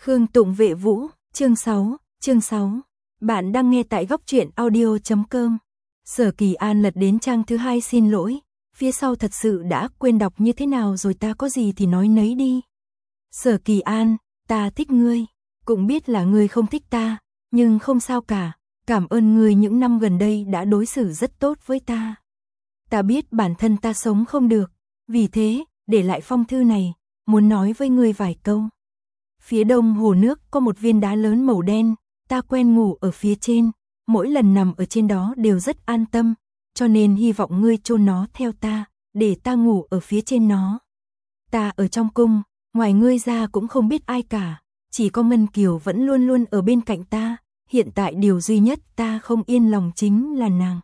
Khương Tụng Vệ Vũ, chương 6. Bạn đang nghe tại góc truyện audio.com. Sở Kỳ An lật đến trang thứ 2 xin lỗi, phía sau thật sự đã quên đọc như thế nào rồi, ta có gì thì nói nấy đi. Sở Kỳ An, ta thích ngươi, cũng biết là ngươi không thích ta, nhưng không sao cả, cảm ơn ngươi những năm gần đây đã đối xử rất tốt với ta. Ta biết bản thân ta sống không được, vì thế, để lại phong thư này, muốn nói với ngươi vài câu. Phía đông hồ nước có một viên đá lớn màu đen, ta quen ngủ ở phía trên, mỗi lần nằm ở trên đó đều rất an tâm, cho nên hy vọng ngươi chôn nó theo ta, để ta ngủ ở phía trên nó. Ta ở trong cung, ngoài ngươi ra cũng không biết ai cả, chỉ có Ngân Kiều vẫn luôn luôn ở bên cạnh ta, hiện tại điều duy nhất ta không yên lòng chính là nàng.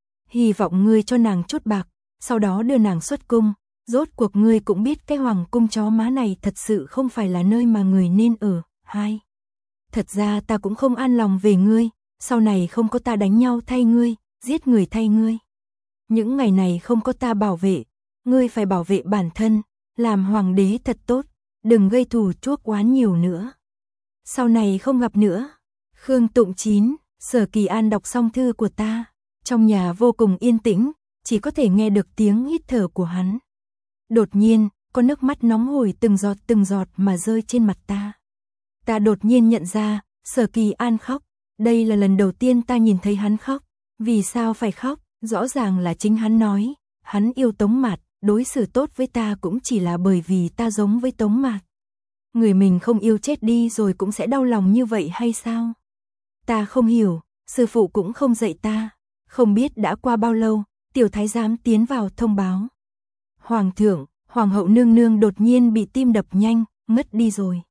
Hy vọng ngươi cho nàng chút bạc, sau đó đưa nàng xuất cung. Rốt cuộc ngươi cũng biết cái hoàng cung chó má này thật sự không phải là nơi mà người nên ở. 2. Thật ra ta cũng không an lòng về ngươi, sau này không có ta đánh nhau thay ngươi, giết người thay ngươi. Những ngày này không có ta bảo vệ, ngươi phải bảo vệ bản thân, làm hoàng đế thật tốt, đừng gây thù chuốc oán nhiều nữa. Sau này không gặp nữa. Khương Tụng 9, Sở Kỳ An đọc xong thư của ta, trong nhà vô cùng yên tĩnh, chỉ có thể nghe được tiếng hít thở của hắn. Đột nhiên, có nước mắt nóng hổi từng giọt mà rơi trên mặt ta. Ta đột nhiên nhận ra, Sở Kỳ An khóc. Đây là lần đầu tiên ta nhìn thấy hắn khóc. Vì sao phải khóc? Rõ ràng là chính hắn nói. Hắn yêu Tống Mạt, đối xử tốt với ta cũng chỉ là bởi vì ta giống với Tống Mạt. Người mình không yêu chết đi rồi cũng sẽ đau lòng như vậy hay sao? Ta không hiểu, sư phụ cũng không dạy ta. Không biết đã qua bao lâu, tiểu thái giám tiến vào thông báo. Hoàng thượng, hoàng hậu nương nương đột nhiên bị tim đập nhanh, ngất đi rồi.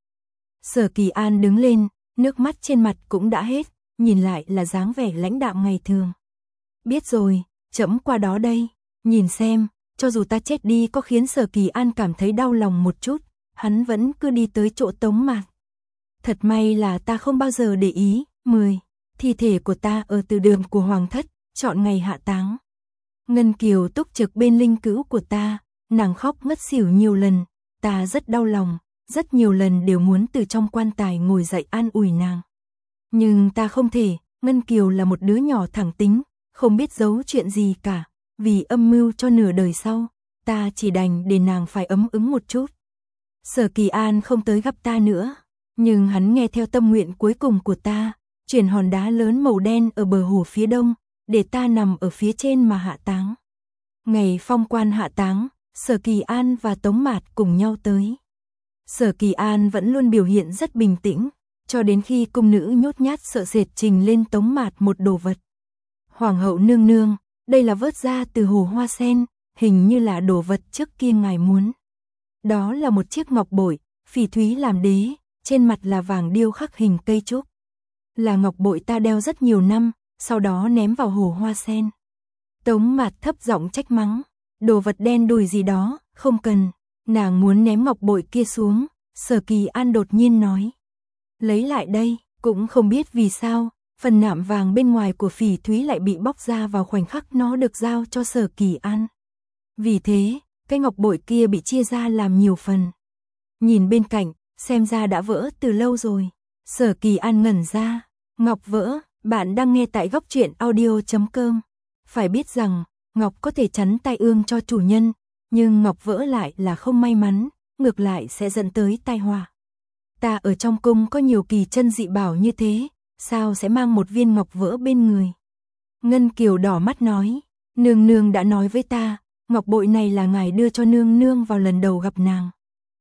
Sở Kỳ An đứng lên, nước mắt trên mặt cũng đã hết, nhìn lại là dáng vẻ lãnh đạm ngày thường. Biết rồi, trẫm qua đó đây, nhìn xem, cho dù ta chết đi có khiến Sở Kỳ An cảm thấy đau lòng một chút, hắn vẫn cứ đi tới chỗ Tống Mạt. Thật may là ta không bao giờ để ý. 10. Thi thể của ta ở từ đường của hoàng thất, chọn ngày hạ táng. Ngân Kiều túc trực bên linh cữu của ta, nàng khóc ngất xỉu nhiều lần, ta rất đau lòng, rất nhiều lần đều muốn từ trong quan tài ngồi dậy an ủi nàng. Nhưng ta không thể, Ngân Kiều là một đứa nhỏ thẳng tính, không biết giấu chuyện gì cả, vì âm mưu cho nửa đời sau, ta chỉ đành để nàng phải ấm ứng một chút. Sở Kỳ An không tới gặp ta nữa, nhưng hắn nghe theo tâm nguyện cuối cùng của ta, chuyển hòn đá lớn màu đen ở bờ hồ phía đông, để ta nằm ở phía trên mà hạ táng. Ngày phong quan hạ táng, Sở Kỳ An và Tống Mạt cùng nhau tới. Sở Kỳ An vẫn luôn biểu hiện rất bình tĩnh, cho đến khi cung nữ nhút nhát sợ sệt trình lên Tống Mạt một đồ vật. Hoàng hậu nương nương, đây là vớt ra từ hồ hoa sen, hình như là đồ vật trước kia ngài muốn. Đó là một chiếc ngọc bội, phỉ thúy làm đế, trên mặt là vàng điêu khắc hình cây trúc. Là ngọc bội ta đeo rất nhiều năm, sau đó ném vào hồ hoa sen. Tống Mạt thấp giọng trách mắng, đồ vật đen đùi gì đó, không cần. Nàng muốn ném ngọc bội kia xuống, Sở Kỳ An đột nhiên nói. Lấy lại đây, cũng không biết vì sao, phần nạm vàng bên ngoài của phỉ thúy lại bị bóc ra vào khoảnh khắc nó được giao cho Sở Kỳ An. Vì thế, cái ngọc bội kia bị chia ra làm nhiều phần. Nhìn bên cạnh, xem ra đã vỡ từ lâu rồi. Sở Kỳ An ngẩn ra, ngọc vỡ, bạn đang nghe tại góc truyện audio.com. Phải biết rằng, ngọc có thể chắn tai ương cho chủ nhân, nhưng ngọc vỡ lại là không may mắn, ngược lại sẽ dẫn tới tai họa. Ta ở trong cung có nhiều kỳ chân dị bảo như thế, sao sẽ mang một viên ngọc vỡ bên người? Ngân Kiều đỏ mắt nói, nương nương đã nói với ta, ngọc bội này là ngài đưa cho nương nương vào lần đầu gặp nàng.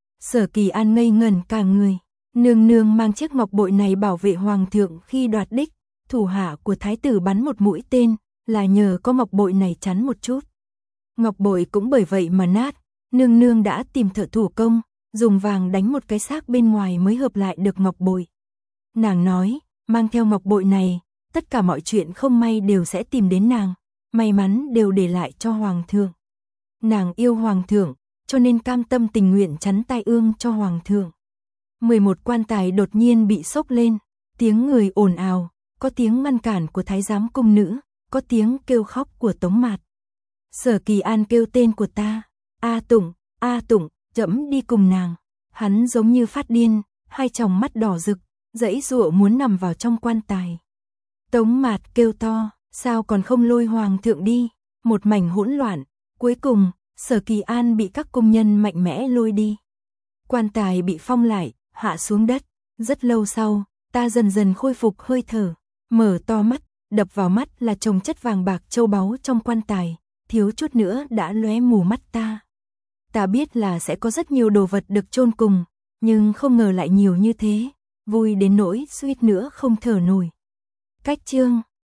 Sở Kỳ An ngây ngẩn cả người, nương nương mang chiếc ngọc bội này bảo vệ hoàng thượng khi đoạt đích, thủ hạ của thái tử bắn một mũi tên, là nhờ có ngọc bội này chắn một chút. Ngọc bội cũng bởi vậy mà nát, nương nương đã tìm thợ thủ công, dùng vàng đánh một cái xác bên ngoài mới hợp lại được ngọc bội. Nàng nói, mang theo ngọc bội này, tất cả mọi chuyện không may đều sẽ tìm đến nàng, may mắn đều để lại cho hoàng thượng. Nàng yêu hoàng thượng, cho nên cam tâm tình nguyện chắn tai ương cho hoàng thượng. 11 quan tài đột nhiên bị sốc lên, tiếng người ồn ào, có tiếng ngăn cản của thái giám cung nữ, có tiếng kêu khóc của Tống Mạt. Sở Kỳ An kêu tên của ta, A Tụng, trẫm đi cùng nàng. Hắn giống như phát điên, hai tròng mắt đỏ rực, giãy giụa muốn nằm vào trong quan tài. Tống Mạt kêu to, sao còn không lôi hoàng thượng đi? Một mảnh hỗn loạn, cuối cùng, Sở Kỳ An bị các công nhân mạnh mẽ lôi đi. Quan tài bị phong lại, hạ xuống đất. Rất lâu sau, ta dần dần khôi phục hơi thở, mở to mắt, đập vào mắt là chồng chất vàng bạc châu báu trong quan tài, thiếu chút nữa đã lóe mù mắt ta. Ta biết là sẽ có rất nhiều đồ vật được chôn cùng, nhưng không ngờ lại nhiều như thế, vui đến nỗi suýt nữa không thở nổi. Cách chương